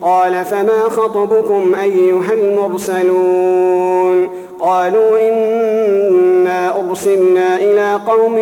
قال فما خطبكم أيها المرسلون قالوا إنا أرسلنا إلى قوم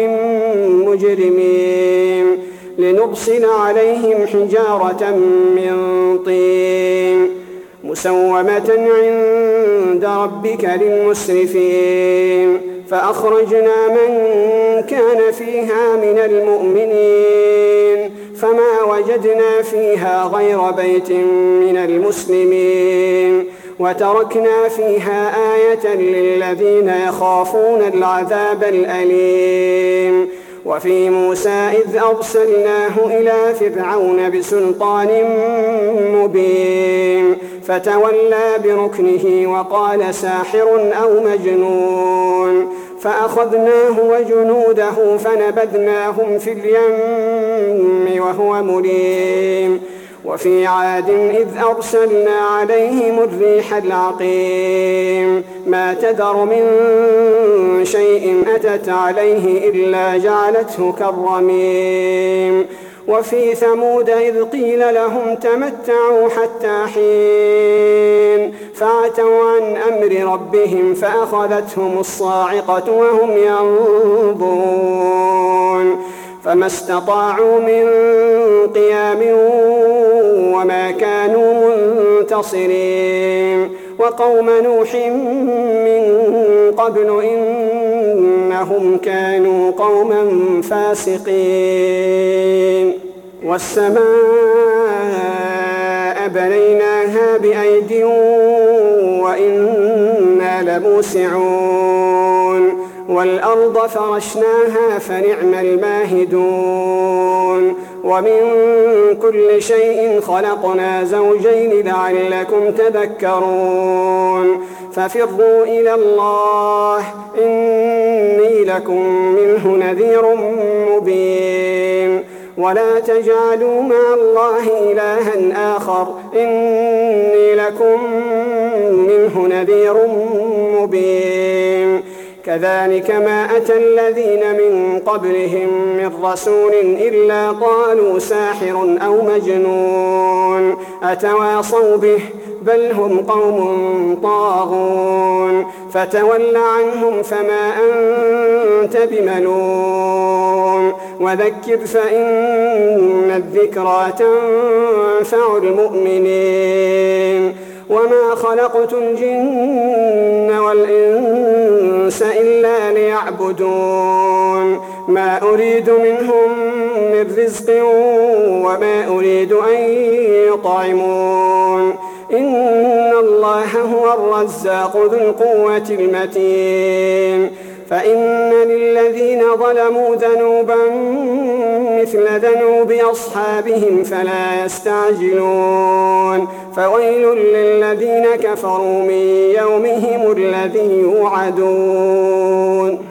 مجرمين لنرسل عليهم حجارة من طين مسومة عند ربك للمسرفين فأخرجنا من كان فيها من المؤمنين فما وجدنا فيها غير بيت من المسلمين وتركنا فيها آية للذين يخافون العذاب الأليم وفي موسى إذ أرسلناه إلى فرعون بسلطان مبين فتولى بركنه وقال ساحر أو مجنون فأخذناه وجنوده فنبذناهم في اليم وهو مليم وفي عاد إذ أرسلنا عليهم الريح العقيم ما تذر من شيء أتت عليه إلا جعلته كالرميم وفي ثمود إذ قيل لهم تمتعوا حتى حين فعتوا عن أمر ربهم فأخذتهم الصاعقة وهم ينظرون فما استطاعوا من قيام وما كانوا منتصرين وقوم نوح من قبل إنهم كانوا قوما فاسقين والسماء بنيناها بأيد وإنا لموسعون والأرض فرشناها فنعم الماهدون ومن كل شيء خلقنا زوجين لعلكم تذكرون ففروا إلى الله إني لكم منه نذير مبين ولا تجعلوا مع الله إلها آخر إني لكم منه نذير مبين كذلك ما أتى الذين من قبلهم من رسول إلا قالوا ساحر أو مجنون أتواصوا به بل هم قوم طاغون فتول عنهم فما أنت بملوم وذكر فإن الذكرى تنفع المؤمنين وما خلقت الجن والإنس إلا ليعبدون ما أريد منهم من رزق وما أريد أن يطعمون إن الله هو الرزاق ذو القوة المتين فإن للذين ظلموا ذنوبا مثل ذنوب أصحابهم فلا يستعجلون فويل للذين كفروا من يومهم الذي يوعدون